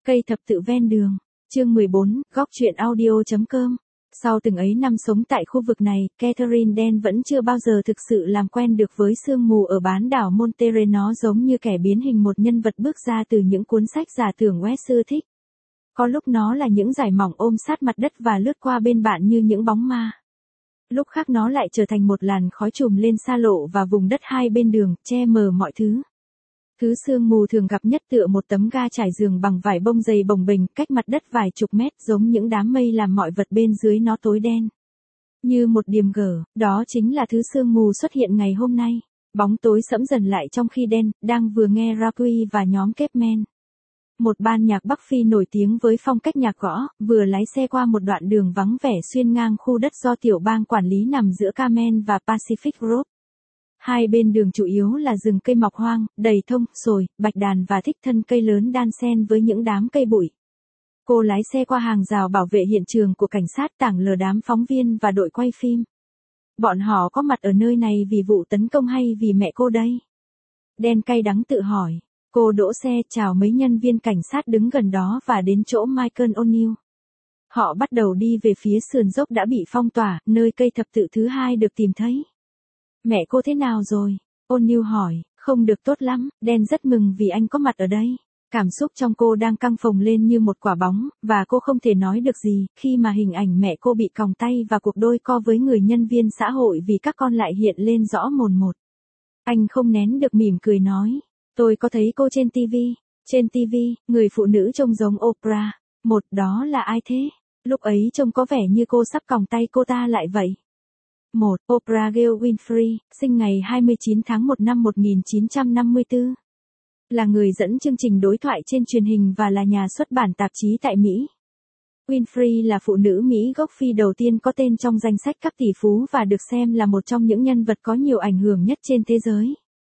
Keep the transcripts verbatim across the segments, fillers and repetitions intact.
Cây thập tự ven đường. Chương mười bốn, góc truyện audio.com. Sau từng ấy năm sống tại khu vực này, Catherine Den vẫn chưa bao giờ thực sự làm quen được với sương mù ở bán đảo Monterey. Nó giống như kẻ biến hình một nhân vật bước ra từ những cuốn sách giả tưởng Wes thích. Có lúc nó là những dải mỏng ôm sát mặt đất và lướt qua bên bạn như những bóng ma. Lúc khác nó lại trở thành một làn khói trùm lên xa lộ và vùng đất hai bên đường, che mờ mọi thứ. Thứ sương mù thường gặp nhất tựa một tấm ga trải giường bằng vải bông dày bồng bềnh cách mặt đất vài chục mét, giống những đám mây làm mọi vật bên dưới nó tối đen. Như một điềm gở, đó chính là thứ sương mù xuất hiện ngày hôm nay. Bóng tối sẫm dần lại trong khi Den đang vừa nghe Raqui và nhóm Capeman, một ban nhạc Bắc Phi nổi tiếng với phong cách nhạc gõ, vừa lái xe qua một đoạn đường vắng vẻ xuyên ngang khu đất do tiểu bang quản lý nằm giữa Carmen và Pacific Grove. Hai bên đường chủ yếu là rừng cây mọc hoang, đầy thông, sồi, bạch đàn và thích thân cây lớn đan xen với những đám cây bụi. Cô lái xe qua hàng rào bảo vệ hiện trường của cảnh sát, tảng lờ đám phóng viên và đội quay phim. Bọn họ có mặt ở nơi này vì vụ tấn công hay vì mẹ cô đây? Den cay đắng tự hỏi. Cô đỗ xe chào mấy nhân viên cảnh sát đứng gần đó và đến chỗ Michael O'Neill. Họ bắt đầu đi về phía sườn dốc đã bị phong tỏa, nơi cây thập tự thứ hai được tìm thấy. Mẹ cô thế nào rồi? O'Neill hỏi. Không được tốt lắm. Den rất mừng vì anh có mặt ở đây. Cảm xúc trong cô đang căng phồng lên như một quả bóng, và cô không thể nói được gì khi mà hình ảnh mẹ cô bị còng tay và cuộc đôi co với người nhân viên xã hội vì các con lại hiện lên rõ mồn một. Anh không nén được mỉm cười nói. Tôi có thấy cô trên ti vi. Trên ti vi, người phụ nữ trông giống Oprah. Một, đó là ai thế? Lúc ấy trông có vẻ như cô sắp còng tay cô ta lại vậy. Một, Oprah Gail Winfrey, sinh ngày hai mươi chín tháng một năm một nghìn chín trăm năm mươi tư. Là người dẫn chương trình đối thoại trên truyền hình và là nhà xuất bản tạp chí tại Mỹ. Winfrey là phụ nữ Mỹ gốc Phi đầu tiên có tên trong danh sách các tỷ phú và được xem là một trong những nhân vật có nhiều ảnh hưởng nhất trên thế giới.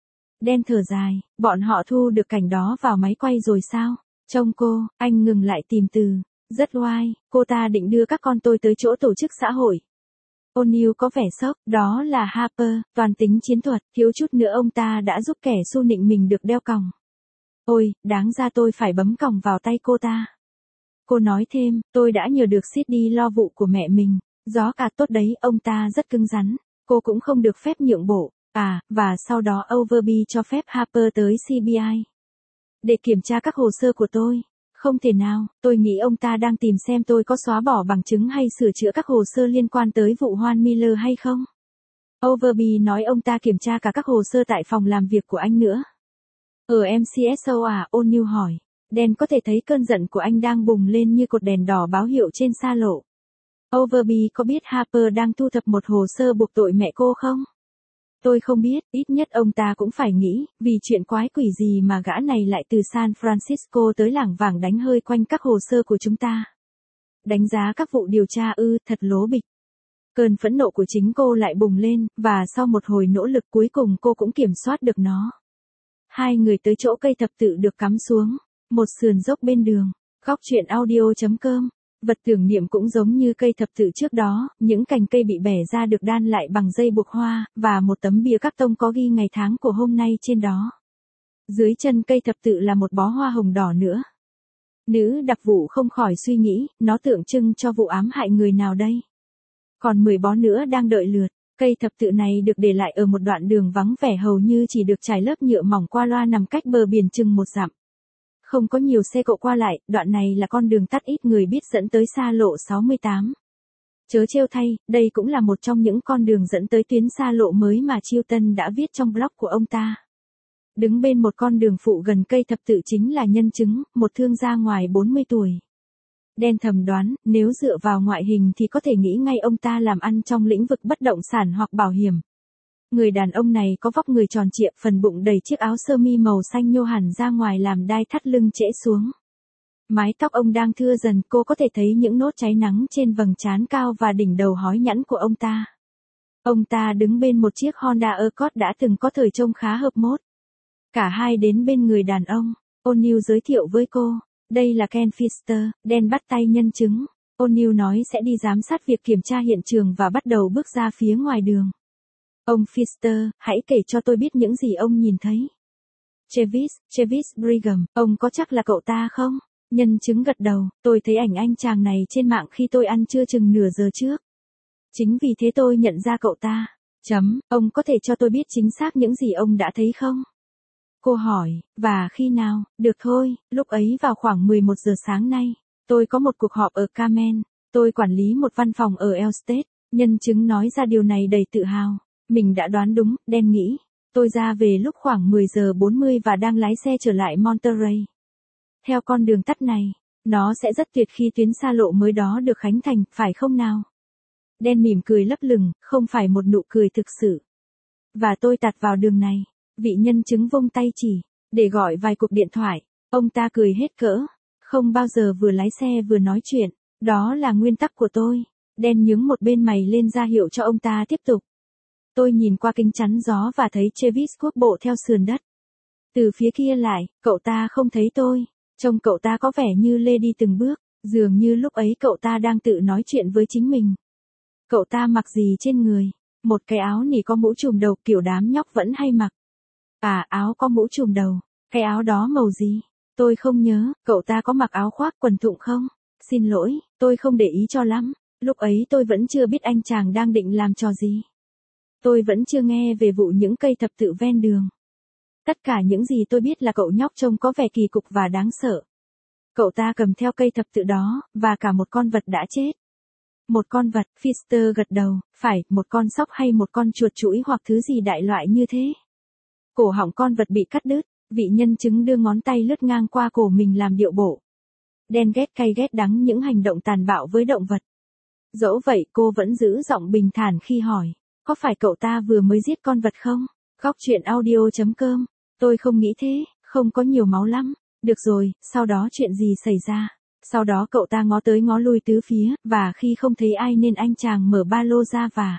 Den thở dài, bọn họ thu được cảnh đó vào máy quay rồi sao? Trông cô, anh ngừng lại tìm từ. Rất oai, cô ta định đưa các con tôi tới chỗ tổ chức xã hội. O'Neill có vẻ sốc, đó là Harper, toàn tính chiến thuật, thiếu chút nữa ông ta đã giúp kẻ xu nịnh mình được đeo còng. Ôi, đáng ra tôi phải bấm còng vào tay cô ta. Cô nói thêm, tôi đã nhờ được Sid đi lo vụ của mẹ mình, gió cả tốt đấy, ông ta rất cứng rắn, cô cũng không được phép nhượng bộ. À, và sau đó Overby cho phép Harper tới xê bê i để kiểm tra các hồ sơ của tôi. Không thể nào, tôi nghĩ ông ta đang tìm xem tôi có xóa bỏ bằng chứng hay sửa chữa các hồ sơ liên quan tới vụ Juan Miller hay không. Overby nói ông ta kiểm tra cả các hồ sơ tại phòng làm việc của anh nữa. Ở em xê ét o à? O'Neill hỏi. Den có thể thấy cơn giận của anh đang bùng lên như cột đèn đỏ báo hiệu trên xa lộ. Overby có biết Harper đang thu thập một hồ sơ buộc tội mẹ cô không? Tôi không biết, ít nhất ông ta cũng phải nghĩ, vì chuyện quái quỷ gì mà gã này lại từ San Francisco tới lảng vảng đánh hơi quanh các hồ sơ của chúng ta. Đánh giá các vụ điều tra ư, thật lố bịch. Cơn phẫn nộ của chính cô lại bùng lên, và sau một hồi nỗ lực cuối cùng cô cũng kiểm soát được nó. Hai người tới chỗ cây thập tự được cắm xuống, một sườn dốc bên đường, góc truyện audio.com. Vật tưởng niệm cũng giống như cây thập tự trước đó, những cành cây bị bẻ ra được đan lại bằng dây buộc hoa, và một tấm bìa các tông có ghi ngày tháng của hôm nay trên đó. Dưới chân cây thập tự là một bó hoa hồng đỏ nữa. Nữ đặc vụ không khỏi suy nghĩ, nó tượng trưng cho vụ ám hại người nào đây? Còn mười bó nữa đang đợi lượt. Cây thập tự này được để lại ở một đoạn đường vắng vẻ hầu như chỉ được trải lớp nhựa mỏng qua loa nằm cách bờ biển chừng một dặm. Không có nhiều xe cộ qua lại, đoạn này là con đường tắt ít người biết dẫn tới xa lộ sáu mươi tám. Chớ trêu thay, đây cũng là một trong những con đường dẫn tới tuyến xa lộ mới mà Chilton đã viết trong blog của ông ta. Đứng bên một con đường phụ gần cây thập tự chính là nhân chứng, một thương gia ngoài bốn mươi tuổi. Den thầm đoán, nếu dựa vào ngoại hình thì có thể nghĩ ngay ông ta làm ăn trong lĩnh vực bất động sản hoặc bảo hiểm. Người đàn ông này có vóc người tròn trịa, phần bụng đầy chiếc áo sơ mi màu xanh nhô hẳn ra ngoài làm đai thắt lưng trễ xuống. Mái tóc ông đang thưa dần, cô có thể thấy những nốt cháy nắng trên vầng trán cao và đỉnh đầu hói nhẵn của ông ta. Ông ta đứng bên một chiếc Honda Accord đã từng có thời trông khá hợp mốt. Cả hai đến bên người đàn ông, O'Neill giới thiệu với cô, đây là Ken Pfister. Den bắt tay nhân chứng. O'Neill nói sẽ đi giám sát việc kiểm tra hiện trường và bắt đầu bước ra phía ngoài đường. Ông Pfister, hãy kể cho tôi biết những gì ông nhìn thấy. Travis, Travis Brigham, ông có chắc là cậu ta không? Nhân chứng gật đầu, tôi thấy ảnh anh chàng này trên mạng khi tôi ăn trưa chừng nửa giờ trước. Chính vì thế tôi nhận ra cậu ta. Chấm, ông có thể cho tôi biết chính xác những gì ông đã thấy không? Cô hỏi, và khi nào? Được thôi, lúc ấy vào khoảng mười một giờ sáng nay. Tôi có một cuộc họp ở Carmen. Tôi quản lý một văn phòng ở Elstate. Nhân chứng nói ra điều này đầy tự hào. Mình đã đoán đúng, đen nghĩ. Tôi ra về lúc khoảng mười giờ bốn mươi và đang lái xe trở lại Monterey. Theo con đường tắt này, nó sẽ rất tuyệt khi tuyến xa lộ mới đó được khánh thành, phải không nào? Đen mỉm cười lấp lửng, không phải một nụ cười thực sự. Và tôi tạt vào đường này. Vị nhân chứng vung tay chỉ, để gọi vài cuộc điện thoại. Ông ta cười hết cỡ. Không bao giờ vừa lái xe vừa nói chuyện. Đó là nguyên tắc của tôi. Đen nhướng một bên mày lên ra hiệu cho ông ta tiếp tục. Tôi nhìn qua kính chắn gió và thấy Travis cuốc bộ theo sườn đất. Từ phía kia lại, cậu ta không thấy tôi. Trông cậu ta có vẻ như lê đi từng bước. Dường như lúc ấy cậu ta đang tự nói chuyện với chính mình. Cậu ta mặc gì trên người? Một cái áo nỉ có mũ trùm đầu kiểu đám nhóc vẫn hay mặc. À, áo có mũ trùm đầu. Cái áo đó màu gì? Tôi không nhớ, cậu ta có mặc áo khoác quần thụng không? Xin lỗi, tôi không để ý cho lắm. Lúc ấy tôi vẫn chưa biết anh chàng đang định làm trò gì. Tôi vẫn chưa nghe về vụ những cây thập tự ven đường. Tất cả những gì tôi biết là cậu nhóc trông có vẻ kỳ cục và đáng sợ. Cậu ta cầm theo cây thập tự đó, và cả một con vật đã chết. Một con vật, Pfister gật đầu, phải, một con sóc hay một con chuột chũi hoặc thứ gì đại loại như thế. Cổ họng con vật bị cắt đứt, vị nhân chứng đưa ngón tay lướt ngang qua cổ mình làm điệu bộ. Đen ghét cay ghét đắng những hành động tàn bạo với động vật. Dẫu vậy cô vẫn giữ giọng bình thản khi hỏi, có phải cậu ta vừa mới giết con vật không? Góc truyện audio chấm com, tôi không nghĩ thế, không có nhiều máu lắm. Được rồi, sau đó chuyện gì xảy ra? Sau đó cậu ta ngó tới ngó lui tứ phía, và khi không thấy ai nên anh chàng mở ba lô ra và...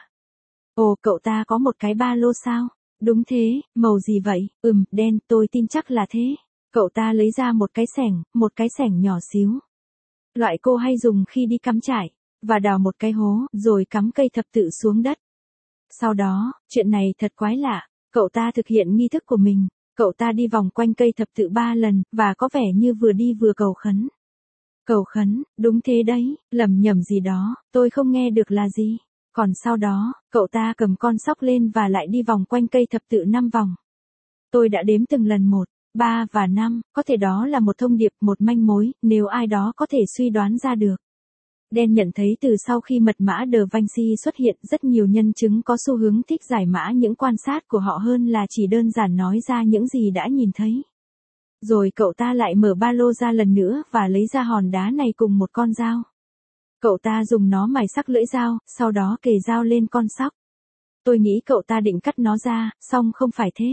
Ồ, cậu ta có một cái ba lô sao? Đúng thế, màu gì vậy? Ừm, đen, tôi tin chắc là thế. Cậu ta lấy ra một cái xẻng, một cái xẻng nhỏ xíu. Loại cô hay dùng khi đi cắm trại, và đào một cái hố, rồi cắm cây thập tự xuống đất. Sau đó, chuyện này thật quái lạ, cậu ta thực hiện nghi thức của mình. Cậu ta đi vòng quanh cây thập tự ba lần, và có vẻ như vừa đi vừa cầu khấn. Cầu khấn, đúng thế đấy, lầm nhầm gì đó, tôi không nghe được là gì. Còn sau đó, cậu ta cầm con sóc lên và lại đi vòng quanh cây thập tự năm vòng. Tôi đã đếm từng lần một, ba và năm, có thể đó là một thông điệp, một manh mối, nếu ai đó có thể suy đoán ra được. Đen nhận thấy từ sau khi mật mã Da Vinci xuất hiện, rất nhiều nhân chứng có xu hướng thích giải mã những quan sát của họ hơn là chỉ đơn giản nói ra những gì đã nhìn thấy. Rồi cậu ta lại mở ba lô ra lần nữa và lấy ra hòn đá này cùng một con dao. Cậu ta dùng nó mài sắc lưỡi dao, sau đó kề dao lên con sóc. Tôi nghĩ cậu ta định cắt nó ra, song không phải thế.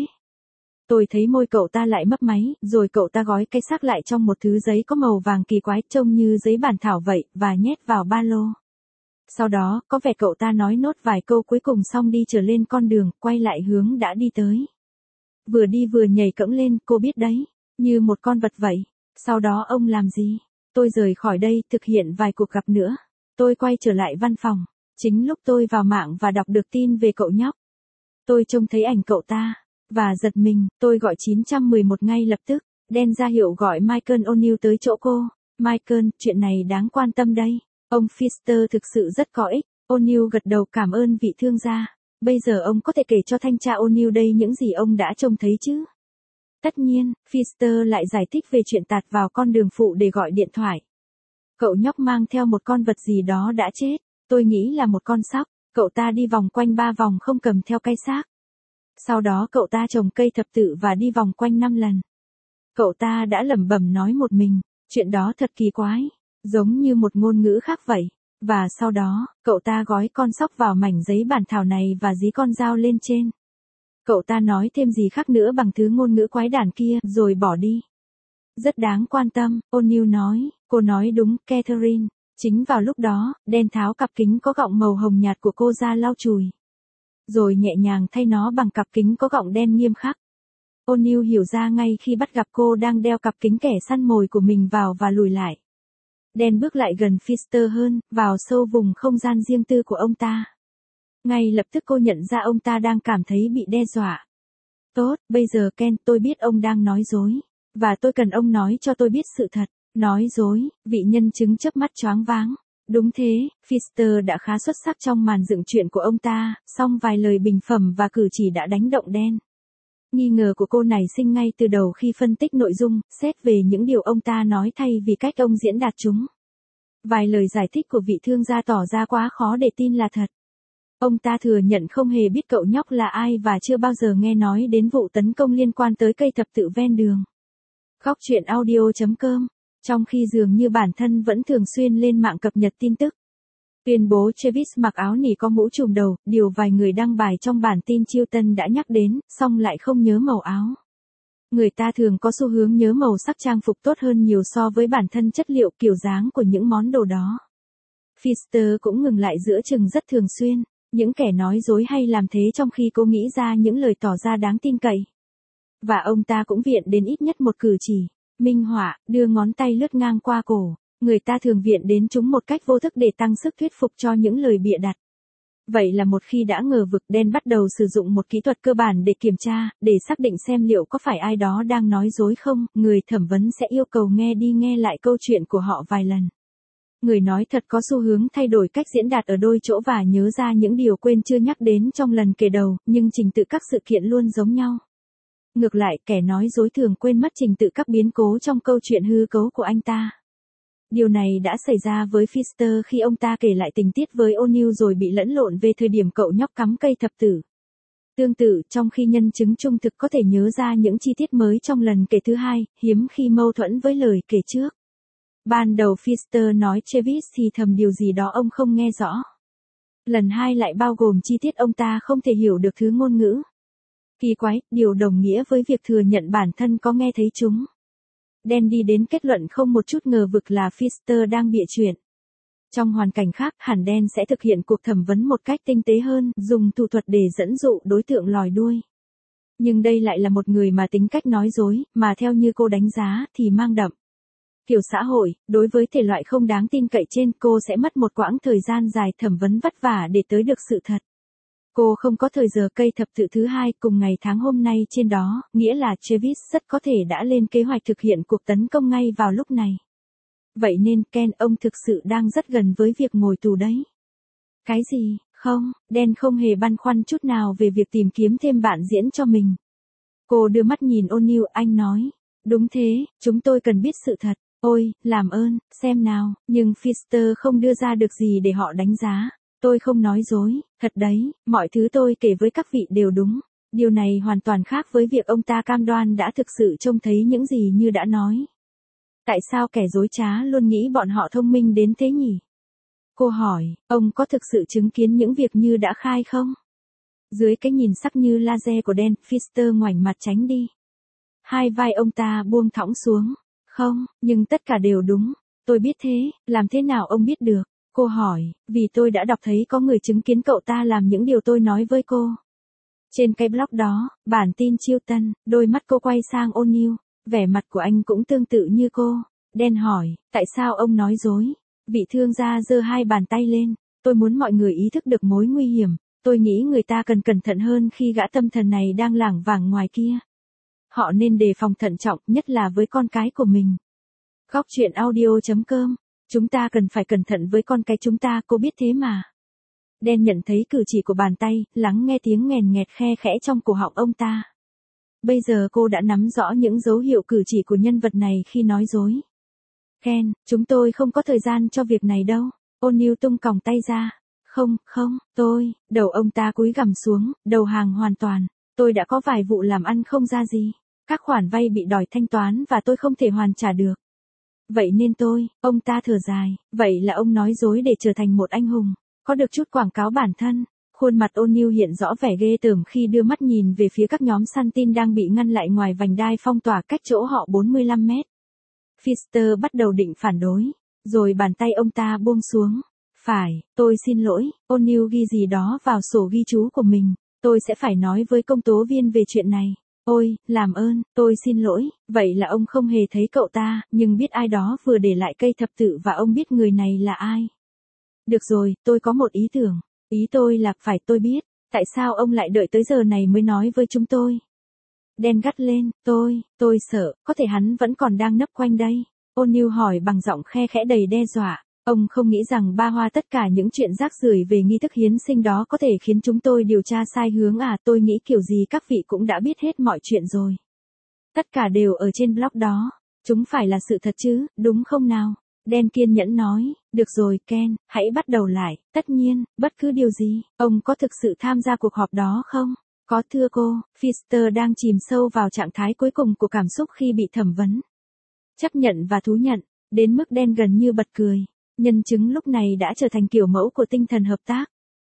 Tôi thấy môi cậu ta lại mấp máy, rồi cậu ta gói cái xác lại trong một thứ giấy có màu vàng kỳ quái, trông như giấy bản thảo vậy, và nhét vào ba lô. Sau đó, có vẻ cậu ta nói nốt vài câu cuối cùng xong đi trở lên con đường, quay lại hướng đã đi tới. Vừa đi vừa nhảy cẫng lên, cô biết đấy, như một con vật vậy. Sau đó ông làm gì? Tôi rời khỏi đây, thực hiện vài cuộc gặp nữa. Tôi quay trở lại văn phòng. Chính lúc tôi vào mạng và đọc được tin về cậu nhóc. Tôi trông thấy ảnh cậu ta. Và giật mình, tôi gọi chín một một ngay lập tức. Đen ra hiệu gọi Michael O'Neill tới chỗ cô. Michael, chuyện này đáng quan tâm đây. Ông Pfister thực sự rất có ích. O'Neill gật đầu cảm ơn vị thương gia. Bây giờ ông có thể kể cho thanh tra O'Neill đây những gì ông đã trông thấy chứ? Tất nhiên, Pfister lại giải thích về chuyện tạt vào con đường phụ để gọi điện thoại. Cậu nhóc mang theo một con vật gì đó đã chết. Tôi nghĩ là một con sóc. Cậu ta đi vòng quanh ba vòng không cầm theo cái xác. Sau đó cậu ta trồng cây thập tự và đi vòng quanh năm lần. Cậu ta đã lẩm bẩm nói một mình, chuyện đó thật kỳ quái, giống như một ngôn ngữ khác vậy. Và sau đó, cậu ta gói con sóc vào mảnh giấy bản thảo này và dí con dao lên trên. Cậu ta nói thêm gì khác nữa bằng thứ ngôn ngữ quái đản kia, rồi bỏ đi. Rất đáng quan tâm, O'Neill nói, cô nói đúng, Catherine. Chính vào lúc đó, đen tháo cặp kính có gọng màu hồng nhạt của cô ra lau chùi. Rồi nhẹ nhàng thay nó bằng cặp kính có gọng đen nghiêm khắc. O'Neill hiểu ra ngay khi bắt gặp cô đang đeo cặp kính kẻ săn mồi của mình vào và lùi lại. Đen bước lại gần Pfister hơn, vào sâu vùng không gian riêng tư của ông ta. Ngay lập tức cô nhận ra ông ta đang cảm thấy bị đe dọa. Tốt, bây giờ Ken, tôi biết ông đang nói dối. Và tôi cần ông nói cho tôi biết sự thật. Nói dối, vị nhân chứng chớp mắt choáng váng. Đúng thế, Pfister đã khá xuất sắc trong màn dựng chuyện của ông ta, song vài lời bình phẩm và cử chỉ đã đánh động Dan. Nghi ngờ của cô nảy sinh ngay từ đầu khi phân tích nội dung, xét về những điều ông ta nói thay vì cách ông diễn đạt chúng. Vài lời giải thích của vị thương gia tỏ ra quá khó để tin là thật. Ông ta thừa nhận không hề biết cậu nhóc là ai và chưa bao giờ nghe nói đến vụ tấn công liên quan tới cây thập tự ven đường. Góc truyện audio chấm com. Trong khi dường như bản thân vẫn thường xuyên lên mạng cập nhật tin tức. Tuyên bố Travis mặc áo nỉ có mũ trùm đầu, điều vài người đăng bài trong bản tin Chilton đã nhắc đến, song lại không nhớ màu áo. Người ta thường có xu hướng nhớ màu sắc trang phục tốt hơn nhiều so với bản thân chất liệu kiểu dáng của những món đồ đó. Pfister cũng ngừng lại giữa chừng rất thường xuyên, những kẻ nói dối hay làm thế trong khi cô nghĩ ra những lời tỏ ra đáng tin cậy. Và ông ta cũng viện đến ít nhất một cử chỉ, minh họa, đưa ngón tay lướt ngang qua cổ. Người ta thường viện đến chúng một cách vô thức để tăng sức thuyết phục cho những lời bịa đặt. Vậy là một khi đã ngờ vực, Dan bắt đầu sử dụng một kỹ thuật cơ bản để kiểm tra, để xác định xem liệu có phải ai đó đang nói dối không. Người thẩm vấn sẽ yêu cầu nghe đi nghe lại câu chuyện của họ vài lần. Người nói thật có xu hướng thay đổi cách diễn đạt ở đôi chỗ và nhớ ra những điều quên chưa nhắc đến trong lần kể đầu, nhưng trình tự các sự kiện luôn giống nhau. Ngược lại, kẻ nói dối thường quên mất trình tự các biến cố trong câu chuyện hư cấu của anh ta. Điều này đã xảy ra với Pfister khi ông ta kể lại tình tiết với O'Neill rồi bị lẫn lộn về thời điểm cậu nhóc cắm cây thập tử. Tương tự, trong khi nhân chứng trung thực có thể nhớ ra những chi tiết mới trong lần kể thứ hai, hiếm khi mâu thuẫn với lời kể trước. Ban đầu Pfister nói Travis thì thầm điều gì đó ông không nghe rõ. Lần hai lại bao gồm chi tiết ông ta không thể hiểu được thứ ngôn ngữ. Kỳ quái, điều đồng nghĩa với việc thừa nhận bản thân có nghe thấy chúng. Dan đi đến kết luận không một chút ngờ vực là Pfister đang bịa chuyện. Trong hoàn cảnh khác, hẳn Dan sẽ thực hiện cuộc thẩm vấn một cách tinh tế hơn, dùng thủ thuật để dẫn dụ đối tượng lòi đuôi. Nhưng đây lại là một người mà tính cách nói dối, mà theo như cô đánh giá, thì mang đậm kiểu xã hội. Đối với thể loại không đáng tin cậy trên, cô sẽ mất một quãng thời gian dài thẩm vấn vất vả để tới được sự thật. Cô không có thời giờ cây thập tự thứ hai cùng ngày tháng hôm nay trên đó, nghĩa là Travis rất có thể đã lên kế hoạch thực hiện cuộc tấn công ngay vào lúc này. Vậy nên Ken, ông thực sự đang rất gần với việc ngồi tù đấy. Cái gì? Không, Dan không hề băn khoăn chút nào về việc tìm kiếm thêm bạn diễn cho mình. Cô đưa mắt nhìn O'Neill, anh nói. Đúng thế, chúng tôi cần biết sự thật. Ôi, làm ơn, xem nào, nhưng Pfister không đưa ra được gì để họ đánh giá. Tôi không nói dối, thật đấy, mọi thứ tôi kể với các vị đều đúng. Điều này hoàn toàn khác với việc ông ta cam đoan đã thực sự trông thấy những gì như đã nói. Tại sao kẻ dối trá luôn nghĩ bọn họ thông minh đến thế nhỉ? Cô hỏi, ông có thực sự chứng kiến những việc như đã khai không? Dưới cái nhìn sắc như laser của Dan, Pfister ngoảnh mặt tránh đi. Hai vai ông ta buông thõng xuống. Không, nhưng tất cả đều đúng. Tôi biết thế, làm thế nào ông biết được? Cô hỏi, vì tôi đã đọc thấy có người chứng kiến cậu ta làm những điều tôi nói với cô. Trên cái blog đó, bản tin Chilton, đôi mắt cô quay sang O'Neill, vẻ mặt của anh cũng tương tự như cô. Dan hỏi, tại sao ông nói dối? Vị thương gia giơ hai bàn tay lên, tôi muốn mọi người ý thức được mối nguy hiểm, tôi nghĩ người ta cần cẩn thận hơn khi gã tâm thần này đang lảng vảng ngoài kia. Họ nên đề phòng thận trọng, nhất là với con cái của mình. Góc truyện audio chấm com. Chúng ta cần phải cẩn thận với con cái chúng ta, cô biết thế mà. Dan nhận thấy cử chỉ của bàn tay, lắng nghe tiếng nghèn nghẹt khe khẽ trong cổ họng ông ta. Bây giờ cô đã nắm rõ những dấu hiệu cử chỉ của nhân vật này khi nói dối. Ken, chúng tôi không có thời gian cho việc này đâu. O'Neill tung còng tay ra. Không, không, tôi, đầu ông ta cúi gằm xuống, đầu hàng hoàn toàn. Tôi đã có vài vụ làm ăn không ra gì. Các khoản vay bị đòi thanh toán và tôi không thể hoàn trả được. Vậy nên tôi, ông ta thở dài, vậy là ông nói dối để trở thành một anh hùng, có được chút quảng cáo bản thân. Khuôn mặt O'Neill hiện rõ vẻ ghê tởm khi đưa mắt nhìn về phía các nhóm săn tin đang bị ngăn lại ngoài vành đai phong tỏa cách chỗ họ bốn mươi lăm mét. Pfister bắt đầu định phản đối, rồi bàn tay ông ta buông xuống. Phải, tôi xin lỗi, O'Neill ghi gì đó vào sổ ghi chú của mình, tôi sẽ phải nói với công tố viên về chuyện này. Ôi, làm ơn, tôi xin lỗi, vậy là ông không hề thấy cậu ta, nhưng biết ai đó vừa để lại cây thập tự và ông biết người này là ai. Được rồi, tôi có một ý tưởng, ý tôi là phải tôi biết, tại sao ông lại đợi tới giờ này mới nói với chúng tôi. Dan gắt lên, tôi, tôi sợ, có thể hắn vẫn còn đang nấp quanh đây. O'Neill hỏi bằng giọng khe khẽ đầy đe dọa. Ông không nghĩ rằng ba hoa tất cả những chuyện rác rưởi về nghi thức hiến sinh đó có thể khiến chúng tôi điều tra sai hướng à, tôi nghĩ kiểu gì các vị cũng đã biết hết mọi chuyện rồi. Tất cả đều ở trên blog đó. Chúng phải là sự thật chứ, đúng không nào? Dan kiên nhẫn nói, được rồi Ken, hãy bắt đầu lại, tất nhiên, bất cứ điều gì. Ông có thực sự tham gia cuộc họp đó không? Có thưa cô, Pfister đang chìm sâu vào trạng thái cuối cùng của cảm xúc khi bị thẩm vấn. Chấp nhận và thú nhận, đến mức Dan gần như bật cười. Nhân chứng lúc này đã trở thành kiểu mẫu của tinh thần hợp tác.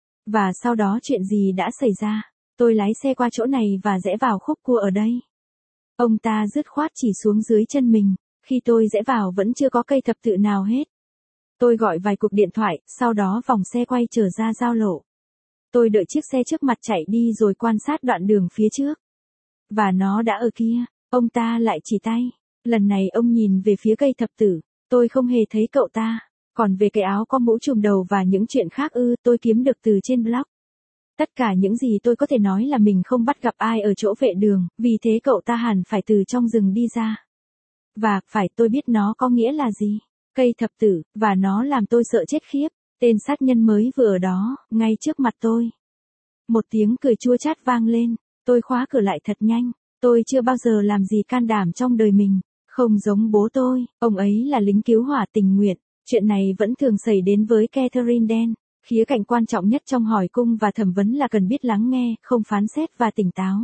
Và sau đó chuyện gì đã xảy ra? Tôi lái xe qua chỗ này và rẽ vào khúc cua ở đây. Ông ta dứt khoát chỉ xuống dưới chân mình, khi tôi rẽ vào vẫn chưa có cây thập tự nào hết. Tôi gọi vài cuộc điện thoại, sau đó vòng xe quay trở ra giao lộ. Tôi đợi chiếc xe trước mặt chạy đi rồi quan sát đoạn đường phía trước. Và nó đã ở kia, ông ta lại chỉ tay. Lần này ông nhìn về phía cây thập tử, tôi không hề thấy cậu ta. Còn về cái áo có mũ trùm đầu và những chuyện khác ư, tôi kiếm được từ trên blog. Tất cả những gì tôi có thể nói là mình không bắt gặp ai ở chỗ vệ đường, vì thế cậu ta hẳn phải từ trong rừng đi ra. Và, phải tôi biết nó có nghĩa là gì. Cây thập tử, và nó làm tôi sợ chết khiếp. Tên sát nhân mới vừa ở đó, ngay trước mặt tôi. Một tiếng cười chua chát vang lên, tôi khóa cửa lại thật nhanh. Tôi chưa bao giờ làm gì can đảm trong đời mình, không giống bố tôi, ông ấy là lính cứu hỏa tình nguyện. Chuyện này vẫn thường xảy đến với Catherine Dan. Khía cạnh quan trọng nhất trong hỏi cung và thẩm vấn là cần biết lắng nghe, không phán xét và tỉnh táo.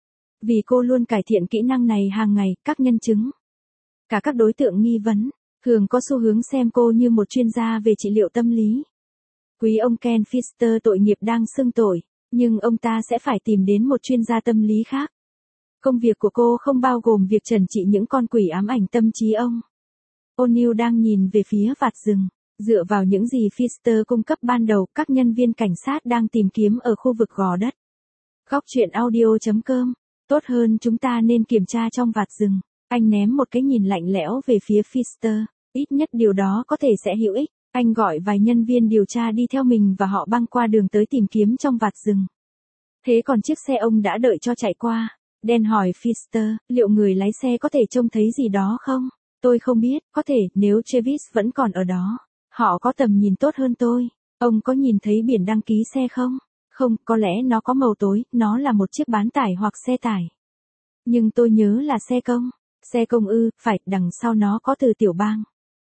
Vì cô luôn cải thiện kỹ năng này hàng ngày, các nhân chứng, cả các đối tượng nghi vấn, thường có xu hướng xem cô như một chuyên gia về trị liệu tâm lý. Quý ông Ken Pfister tội nghiệp đang xưng tội, nhưng ông ta sẽ phải tìm đến một chuyên gia tâm lý khác. Công việc của cô không bao gồm việc trần trị những con quỷ ám ảnh tâm trí ông. O'Neill đang nhìn về phía vạt rừng. Dựa vào những gì Pfister cung cấp ban đầu, các nhân viên cảnh sát đang tìm kiếm ở khu vực gò đất. Góc truyện audio chấm com. Tốt hơn chúng ta nên kiểm tra trong vạt rừng. Anh ném một cái nhìn lạnh lẽo về phía Pfister. Ít nhất điều đó có thể sẽ hữu ích. Anh gọi vài nhân viên điều tra đi theo mình và họ băng qua đường tới tìm kiếm trong vạt rừng. Thế còn chiếc xe ông đã đợi cho chạy qua. Dan hỏi Pfister, liệu người lái xe có thể trông thấy gì đó không? Tôi không biết, có thể, nếu Travis vẫn còn ở đó. Họ có tầm nhìn tốt hơn tôi. Ông có nhìn thấy biển đăng ký xe không? Không, có lẽ nó có màu tối, nó là một chiếc bán tải hoặc xe tải. Nhưng tôi nhớ là xe công. Xe công ư, phải, đằng sau nó có từ tiểu bang.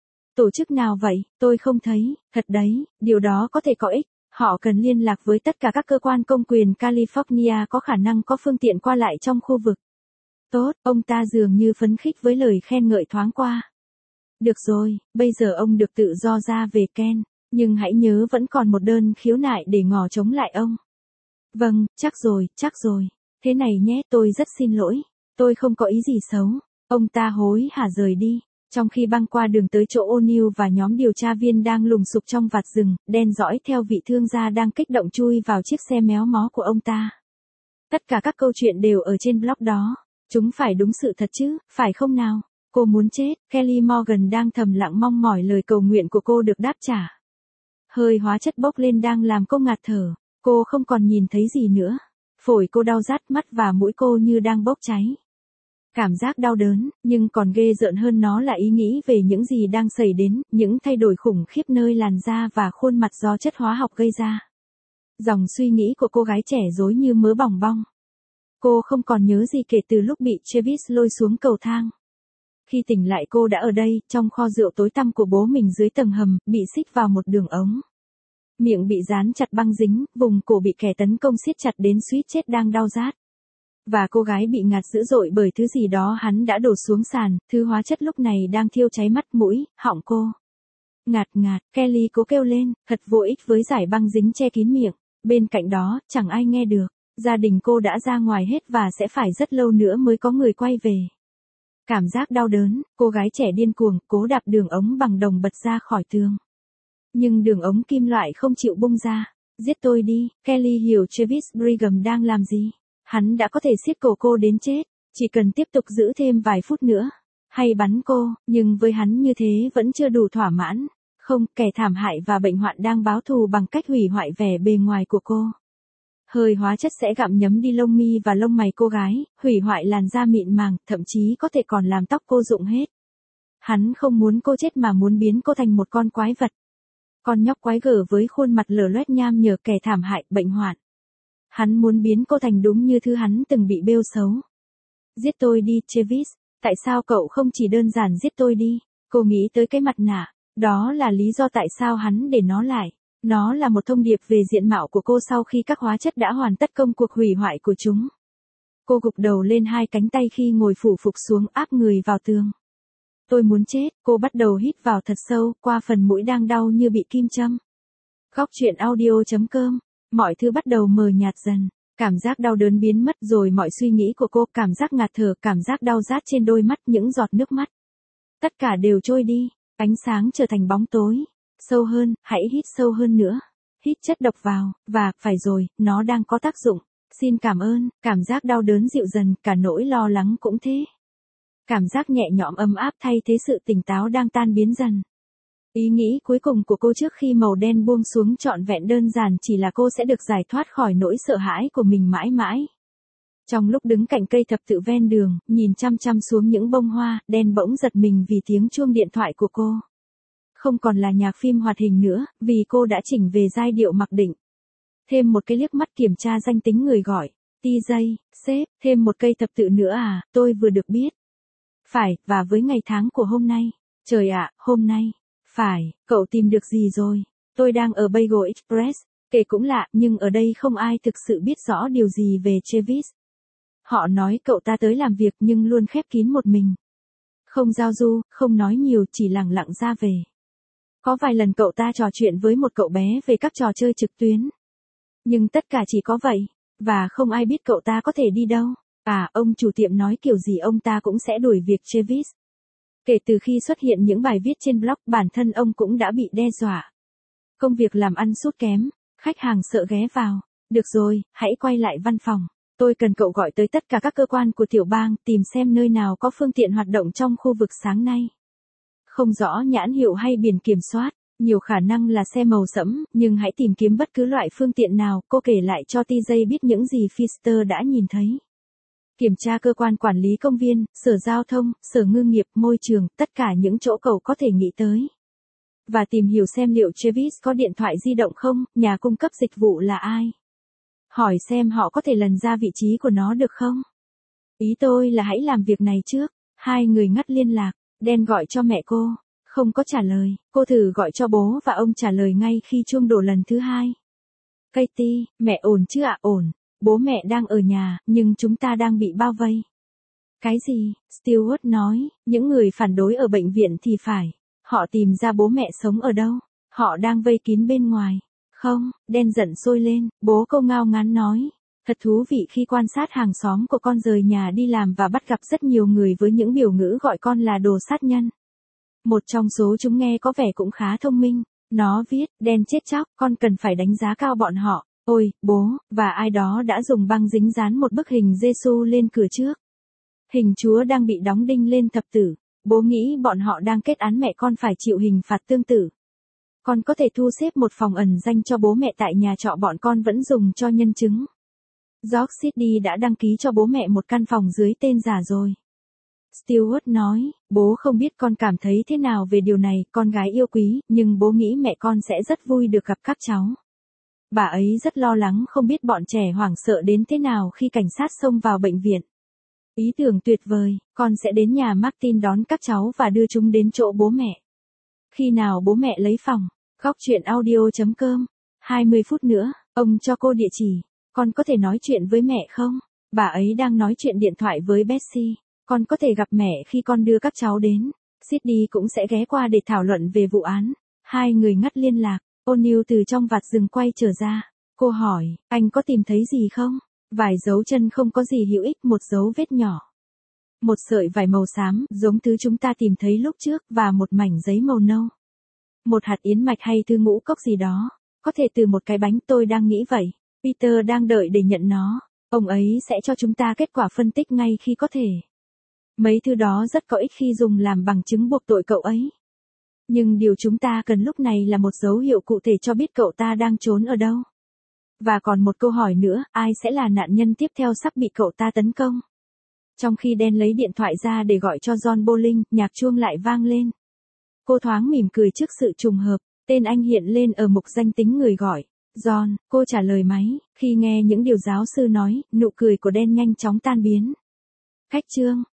Tổ chức nào vậy? Tôi không thấy, thật đấy, điều đó có thể có ích. Họ cần liên lạc với tất cả các cơ quan công quyền California có khả năng có phương tiện qua lại trong khu vực. Tốt, ông ta dường như phấn khích với lời khen ngợi thoáng qua. Được rồi, bây giờ ông được tự do ra về Ken, nhưng hãy nhớ vẫn còn một đơn khiếu nại để ngỏ chống lại ông. Vâng, chắc rồi, chắc rồi. Thế này nhé, tôi rất xin lỗi. Tôi không có ý gì xấu. Ông ta hối hả rời đi. Trong khi băng qua đường tới chỗ O'Neill và nhóm điều tra viên đang lùng sục trong vạt rừng, Dan dõi theo vị thương gia đang kích động chui vào chiếc xe méo mó của ông ta. Tất cả các câu chuyện đều ở trên blog đó. Chúng phải đúng sự thật chứ, phải không nào? Cô muốn chết, Kelly Morgan đang thầm lặng mong mỏi lời cầu nguyện của cô được đáp trả. Hơi hóa chất bốc lên đang làm cô ngạt thở, cô không còn nhìn thấy gì nữa. Phổi cô đau rát, mắt và mũi cô như đang bốc cháy. Cảm giác đau đớn, nhưng còn ghê rợn hơn nó là ý nghĩ về những gì đang xảy đến, những thay đổi khủng khiếp nơi làn da và khuôn mặt do chất hóa học gây ra. Dòng suy nghĩ của cô gái trẻ rối như mớ bòng bong. Cô không còn nhớ gì kể từ lúc bị Travis lôi xuống cầu thang. Khi tỉnh lại cô đã ở đây, trong kho rượu tối tăm của bố mình dưới tầng hầm, bị xích vào một đường ống. Miệng bị dán chặt băng dính, vùng cổ bị kẻ tấn công siết chặt đến suýt chết đang đau rát. Và cô gái bị ngạt dữ dội bởi thứ gì đó hắn đã đổ xuống sàn, thứ hóa chất lúc này đang thiêu cháy mắt, mũi, họng cô. Ngạt ngạt, Kelly cố kêu lên, thật vô ích với giải băng dính che kín miệng. Bên cạnh đó, chẳng ai nghe được. Gia đình cô đã ra ngoài hết và sẽ phải rất lâu nữa mới có người quay về. Cảm giác đau đớn, cô gái trẻ điên cuồng, cố đạp đường ống bằng đồng bật ra khỏi tường. Nhưng đường ống kim loại không chịu bung ra. Giết tôi đi, Kelly hiểu Travis Brigham đang làm gì. Hắn đã có thể siết cổ cô đến chết, chỉ cần tiếp tục giữ thêm vài phút nữa. Hay bắn cô, nhưng với hắn như thế vẫn chưa đủ thỏa mãn. Không, kẻ thảm hại và bệnh hoạn đang báo thù bằng cách hủy hoại vẻ bề ngoài của cô. Hơi hóa chất sẽ gặm nhấm đi lông mi và lông mày cô gái, hủy hoại làn da mịn màng, thậm chí có thể còn làm tóc cô rụng hết. Hắn không muốn cô chết mà muốn biến cô thành một con quái vật. Con nhóc quái gở với khuôn mặt lở loét nham nhở kẻ thảm hại, bệnh hoạn. Hắn muốn biến cô thành đúng như thứ hắn từng bị bêu xấu. Giết tôi đi, Travis. Tại sao cậu không chỉ đơn giản giết tôi đi? Cô nghĩ tới cái mặt nạ. Đó là lý do tại sao hắn để nó lại. Nó là một thông điệp về diện mạo của cô sau khi các hóa chất đã hoàn tất công cuộc hủy hoại của chúng. Cô gục đầu lên hai cánh tay khi ngồi phủ phục xuống áp người vào tường. Tôi muốn chết, cô bắt đầu hít vào thật sâu, qua phần mũi đang đau như bị kim châm. Góc truyện audio.com. Mọi thứ bắt đầu mờ nhạt dần. Cảm giác đau đớn biến mất rồi mọi suy nghĩ của cô, cảm giác ngạt thở, cảm giác đau rát trên đôi mắt, những giọt nước mắt. Tất cả đều trôi đi, ánh sáng trở thành bóng tối. Sâu hơn, hãy hít sâu hơn nữa. Hít chất độc vào, và, phải rồi, nó đang có tác dụng. Xin cảm ơn, cảm giác đau đớn dịu dần, cả nỗi lo lắng cũng thế. Cảm giác nhẹ nhõm ấm áp thay thế sự tỉnh táo đang tan biến dần. Ý nghĩ cuối cùng của cô trước khi màu đen buông xuống trọn vẹn đơn giản chỉ là cô sẽ được giải thoát khỏi nỗi sợ hãi của mình mãi mãi. Trong lúc đứng cạnh cây thập tự ven đường, nhìn chăm chăm xuống những bông hoa, đen bỗng giật mình vì tiếng chuông điện thoại của cô. Không còn là nhạc phim hoạt hình nữa, vì cô đã chỉnh về giai điệu mặc định. Thêm một cái liếc mắt kiểm tra danh tính người gọi. tê gi, sếp, thêm một cây thập tự nữa à, tôi vừa được biết. Phải, và với ngày tháng của hôm nay. Trời ạ, hôm nay. Phải, cậu tìm được gì rồi? Tôi đang ở Bagel Express. Kể cũng lạ, nhưng ở đây không ai thực sự biết rõ điều gì về Travis. Họ nói cậu ta tới làm việc nhưng luôn khép kín một mình. Không giao du, không nói nhiều, chỉ lẳng lặng ra về. Có vài lần cậu ta trò chuyện với một cậu bé về các trò chơi trực tuyến. Nhưng tất cả chỉ có vậy, và không ai biết cậu ta có thể đi đâu. À, ông chủ tiệm nói kiểu gì ông ta cũng sẽ đuổi việc Travis. Kể từ khi xuất hiện những bài viết trên blog, bản thân ông cũng đã bị đe dọa. Công việc làm ăn sút kém, khách hàng sợ ghé vào. Được rồi, hãy quay lại văn phòng. Tôi cần cậu gọi tới tất cả các cơ quan của tiểu bang, tìm xem nơi nào có phương tiện hoạt động trong khu vực sáng nay. Không rõ nhãn hiệu hay biển kiểm soát, nhiều khả năng là xe màu sẫm, nhưng hãy tìm kiếm bất cứ loại phương tiện nào. Cô kể lại cho tê gi biết những gì Pfister đã nhìn thấy. Kiểm tra cơ quan quản lý công viên, sở giao thông, sở ngư nghiệp, môi trường, tất cả những chỗ cậu có thể nghĩ tới. Và tìm hiểu xem liệu Travis có điện thoại di động không, nhà cung cấp dịch vụ là ai. Hỏi xem họ có thể lần ra vị trí của nó được không. Ý tôi là hãy làm việc này trước. Hai người ngắt liên lạc, Dan gọi cho mẹ cô, không có trả lời. Cô thử gọi cho bố và ông trả lời ngay khi chuông đổ lần thứ hai. Katie, mẹ ổn chứ ạ? Ổn. Bố mẹ đang ở nhà, nhưng chúng ta đang bị bao vây. Cái gì? Stewart nói, những người phản đối ở bệnh viện thì phải. Họ tìm ra bố mẹ sống ở đâu. Họ đang vây kín bên ngoài. Không, Dan giận sôi lên, bố cô ngao ngán nói. Thật thú vị khi quan sát hàng xóm của con rời nhà đi làm và bắt gặp rất nhiều người với những biểu ngữ gọi con là đồ sát nhân. Một trong số chúng nghe có vẻ cũng khá thông minh. Nó viết, Dan chết chóc, con cần phải đánh giá cao bọn họ. Ôi, bố, và ai đó đã dùng băng dính dán một bức hình Giê-xu lên cửa trước. Hình Chúa đang bị đóng đinh lên thập tử. Bố nghĩ bọn họ đang kết án mẹ con phải chịu hình phạt tương tự. Con có thể thu xếp một phòng ẩn danh cho bố mẹ tại nhà trọ bọn con vẫn dùng cho nhân chứng. York City đã đăng ký cho bố mẹ một căn phòng dưới tên giả rồi. Stewart nói, bố không biết con cảm thấy thế nào về điều này, con gái yêu quý, nhưng bố nghĩ mẹ con sẽ rất vui được gặp các cháu. Bà ấy rất lo lắng không biết bọn trẻ hoảng sợ đến thế nào khi cảnh sát xông vào bệnh viện. Ý tưởng tuyệt vời, con sẽ đến nhà Martin đón các cháu và đưa chúng đến chỗ bố mẹ. Khi nào bố mẹ lấy phòng? Góc truyện audio.com. hai mươi phút nữa, ông cho cô địa chỉ. Con có thể nói chuyện với mẹ không? Bà ấy đang nói chuyện điện thoại với Betsy. Con có thể gặp mẹ khi con đưa các cháu đến. Sydney cũng sẽ ghé qua để thảo luận về vụ án. Hai người ngắt liên lạc. O'Neil từ trong vạt rừng quay trở ra. Cô hỏi, anh có tìm thấy gì không? Vài dấu chân không có gì hữu ích, một dấu vết nhỏ. Một sợi vải màu xám, giống thứ chúng ta tìm thấy lúc trước, và một mảnh giấy màu nâu. Một hạt yến mạch hay thư ngũ cốc gì đó. Có thể từ một cái bánh, tôi đang nghĩ vậy. Peter đang đợi để nhận nó. Ông ấy sẽ cho chúng ta kết quả phân tích ngay khi có thể. Mấy thứ đó rất có ích khi dùng làm bằng chứng buộc tội cậu ấy. Nhưng điều chúng ta cần lúc này là một dấu hiệu cụ thể cho biết cậu ta đang trốn ở đâu. Và còn một câu hỏi nữa, ai sẽ là nạn nhân tiếp theo sắp bị cậu ta tấn công? Trong khi Dan lấy điện thoại ra để gọi cho John Bolling, nhạc chuông lại vang lên. Cô thoáng mỉm cười trước sự trùng hợp, tên anh hiện lên ở mục danh tính người gọi. John, cô trả lời máy, khi nghe những điều giáo sư nói, nụ cười của Dan nhanh chóng tan biến. Khách trương,